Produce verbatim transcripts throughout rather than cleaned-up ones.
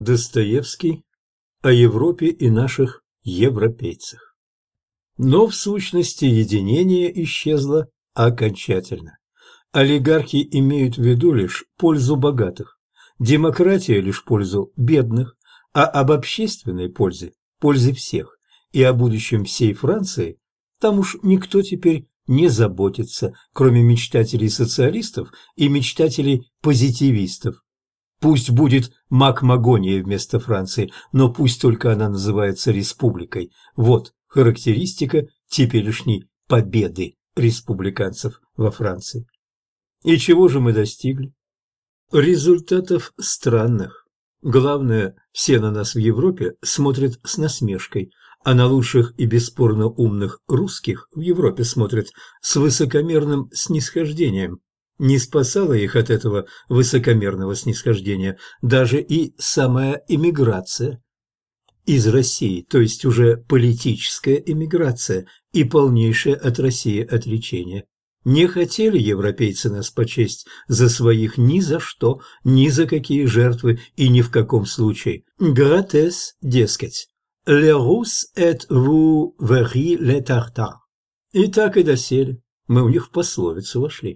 Достоевский о Европе и наших европейцах. Но в сущности единение исчезло окончательно. Олигархи имеют в виду лишь пользу богатых, демократия лишь пользу бедных, а об общественной пользе, пользе всех и о будущем всей Франции там уж никто теперь не заботится, кроме мечтателей-социалистов и мечтателей-позитивистов. Пусть будет Макмагония вместо Франции, но пусть только она называется республикой. Вот характеристика теперешней победы республиканцев во Франции. И чего же мы достигли? Результатов странных. Главное, все на нас в Европе смотрят с насмешкой, а на лучших и бесспорно умных русских в Европе смотрят с высокомерным снисхождением. Не спасала их от этого высокомерного снисхождения даже и самая эмиграция из России, то есть уже политическая эмиграция и полнейшее от России отречение. Не хотели европейцы нас почесть за своих ни за что, ни за какие жертвы и ни в каком случае. Гратес, дескать, «Les Russes et vous verrez les tartares». И так и доселе. Мы у них в пословицу вошли.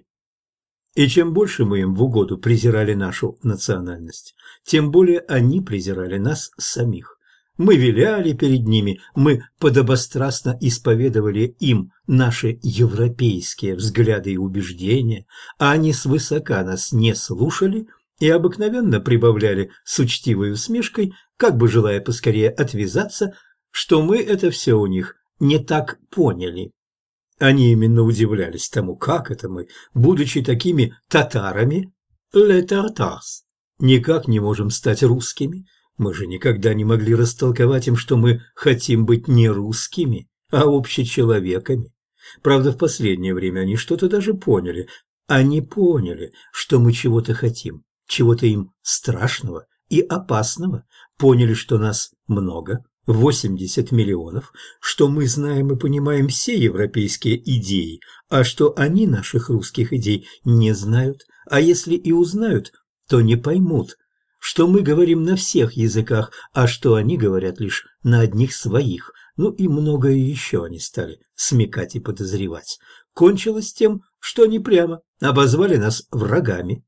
И чем больше мы им в угоду презирали нашу национальность, тем более они презирали нас самих. Мы виляли перед ними, мы подобострастно исповедовали им наши европейские взгляды и убеждения, а они свысока нас не слушали и обыкновенно прибавляли с учтивой усмешкой, как бы желая поскорее отвязаться, что мы это все у них не так поняли. Они именно удивлялись тому, как это мы, будучи такими татарами, les tartars, никак не можем стать русскими. Мы же никогда не могли растолковать им, что мы хотим быть не русскими, а общечеловеками. Правда, в последнее время они что-то даже поняли. Они поняли, что мы чего-то хотим, чего-то им страшного и опасного. Поняли, что нас много, восемьдесят миллионов, что мы знаем и понимаем все европейские идеи, а что они наших русских идей не знают, а если и узнают, то не поймут, что мы говорим на всех языках, а что они говорят лишь на одних своих. Ну и многое еще они стали смекать и подозревать. Кончилось тем, что они прямо обозвали нас врагами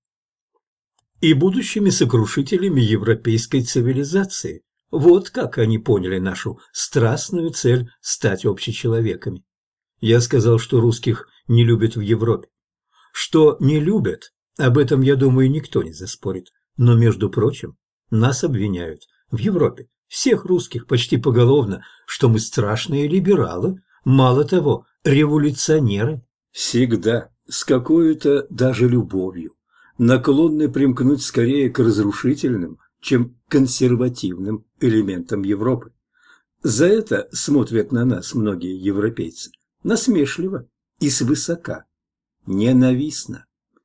и будущими сокрушителями европейской цивилизации. Вот как они поняли нашу страстную цель стать общечеловеками. Я сказал, что русских не любят в Европе. Что не любят, об этом, я думаю, никто не заспорит. Но, между прочим, нас обвиняют в Европе, всех русских почти поголовно, что мы страшные либералы, мало того, революционеры. Всегда, с какой-то даже любовью, наклонны примкнуть скорее к разрушительным, чем консервативным элементам Европы. За это смотрят на нас многие европейцы насмешливо и свысока, ненавистно.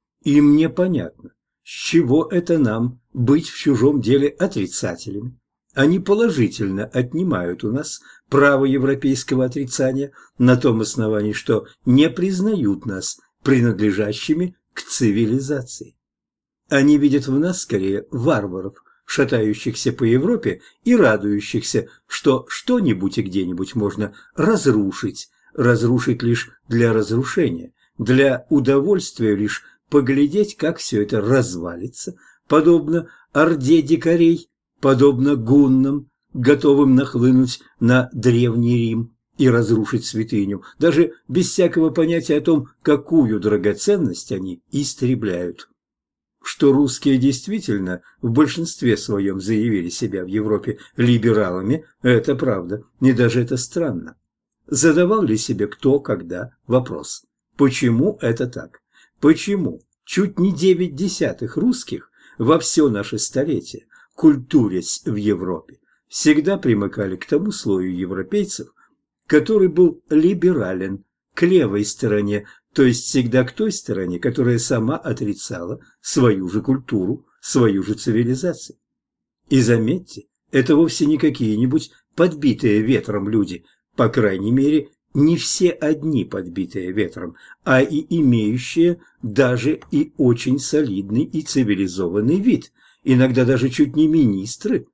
Им непонятно, с чего это нам быть в чужом деле отрицателями. Они положительно отнимают у нас право европейского отрицания на том основании, что не признают нас принадлежащими к цивилизации. Они видят в нас скорее варваров, шатающихся по Европе и радующихся, что что-нибудь и где-нибудь можно разрушить, разрушить лишь для разрушения, для удовольствия лишь поглядеть, как все это развалится, подобно орде дикарей, подобно гуннам, готовым нахлынуть на Древний Рим и разрушить святыню, даже без всякого понятия о том, какую драгоценность они истребляют. Что русские действительно в большинстве своем заявили себя в Европе либералами, это правда, и даже это странно. Задавал ли себе кто, когда вопрос, почему это так? Почему чуть не девять десятых русских во все наше столетие, культурясь в Европе, всегда примыкали к тому слою европейцев, который был либерален, к левой стороне, то есть всегда к той стороне, которая сама отрицала свою же культуру, свою же цивилизацию. И заметьте, это вовсе не какие-нибудь подбитые ветром люди, по крайней мере, не все одни подбитые ветром, а и имеющие даже и очень солидный и цивилизованный вид, иногда даже чуть не министры,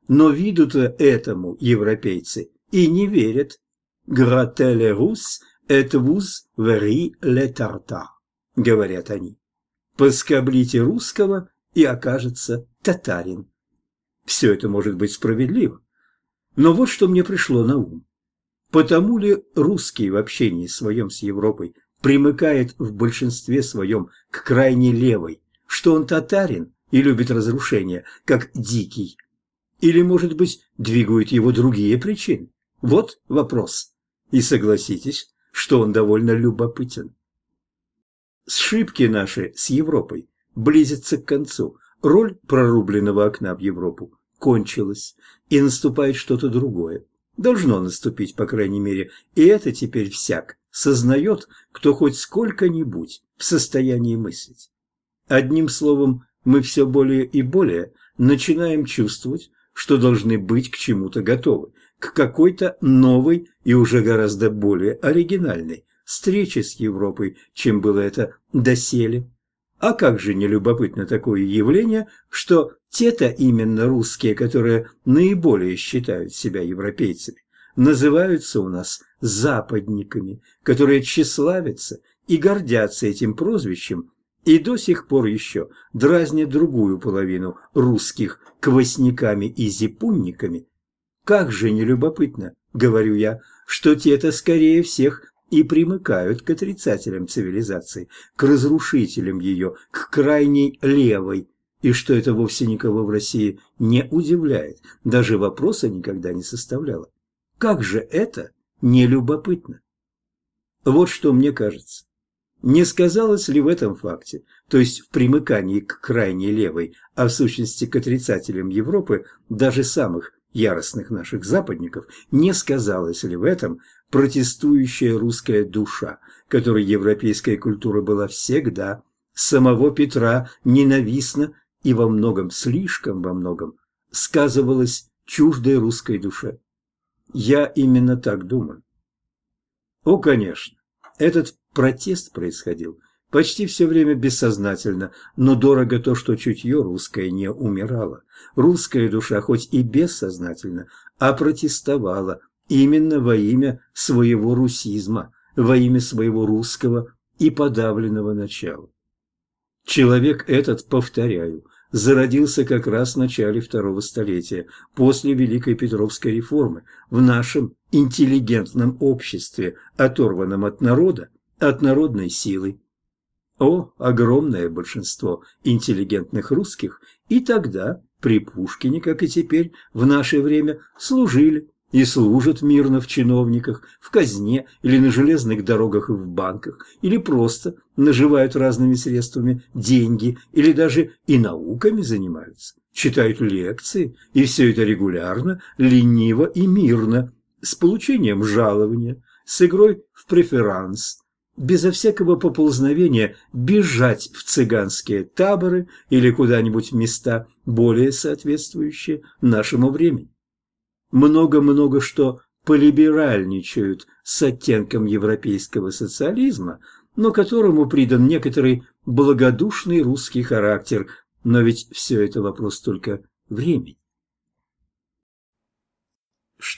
но виду-то этому европейцы и не верят. «Grattez les Russes, et vous verrez les tartares», — говорят они. «Поскоблите русского, и окажется татарин». Все это может быть справедливо. Но вот что мне пришло на ум. Потому ли русский в общении своем с Европой примыкает в большинстве своем к крайне левой, что он татарин и любит разрушения, как дикий? Или, может быть, двигают его другие причины? Вот вопрос. И согласитесь, что он довольно любопытен. Сшибки наши с Европой близятся к концу. Роль прорубленного окна в Европу кончилась, и наступает что-то другое. Должно наступить, по крайней мере, и это теперь всяк сознает, кто хоть сколько-нибудь в состоянии мыслить. Одним словом, мы все более и более начинаем чувствовать, что должны быть к чему-то готовы, к какой-то новой и уже гораздо более оригинальной встрече с Европой, чем было это доселе. А как же не любопытно такое явление, что те-то именно русские, которые наиболее считают себя европейцами, называются у нас западниками, которые тщеславятся и гордятся этим прозвищем, и до сих пор еще дразнят другую половину русских квасниками и зипунниками. Как же не любопытно, говорю я, что те-то скорее всех и примыкают к отрицателям цивилизации, к разрушителям ее, к крайней левой, и что это вовсе никого в России не удивляет, даже вопроса никогда не составляло. Как же это не любопытно? Вот что мне кажется. Не сказалось ли в этом факте, то есть в примыкании к крайней левой, а в сущности к отрицателям Европы, даже самых яростных наших западников, не сказалось ли в этом протестующая русская душа, которой европейская культура была всегда, самого Петра ненавистна и во многом, слишком во многом, сказывалась чуждой русской душе? Я именно так думаю. О, конечно, этот протест происходил почти все время бессознательно, но дорого то, что чутье русское не умирало. Русская душа, хоть и бессознательно, а протестовала именно во имя своего русизма, во имя своего русского и подавленного начала. Человек этот, повторяю, зародился как раз в начале второго столетия, после Великой Петровской реформы, в нашем интеллигентном обществе, оторванном от народа, от народной силы. О, огромное большинство интеллигентных русских и тогда, при Пушкине, как и теперь, в наше время, служили и служат мирно в чиновниках, в казне или на железных дорогах и в банках, или просто наживают разными средствами деньги, или даже и науками занимаются, читают лекции, и все это регулярно, лениво и мирно, с получением жалования, с игрой в преферанс, безо всякого поползновения бежать в цыганские таборы или куда-нибудь в места, более соответствующие нашему времени. Много-много что полиберальничают с оттенком европейского социализма, но которому придан некоторый благодушный русский характер, но ведь все это вопрос только времени.